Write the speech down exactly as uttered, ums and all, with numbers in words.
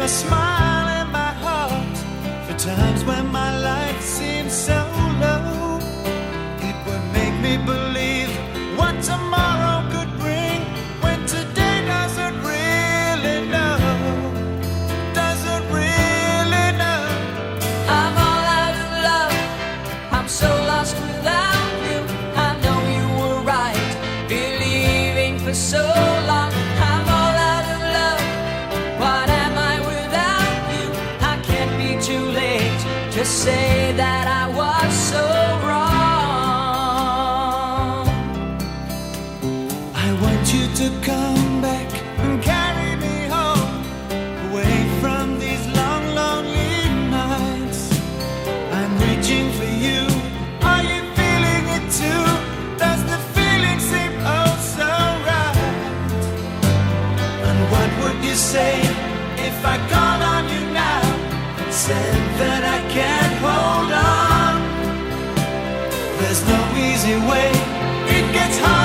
a smile in my heart for times when my life seems so low. It would make me believe what tomorrow could bring when today doesn't really know, doesn't really know. I'm all out of love, I'm so lost without you. I know you were right, believing for so long. I'm all out of love, what am I without you? I can't be too late to say that I was so wrong. I want you to come back and carry me home, away from these long, lonely nights. I'm reaching for you. Are you feeling it too? Does the feeling seem oh so right? And what would you say if I called on you now and said that I can't hold on? There's no easy way, it gets hard.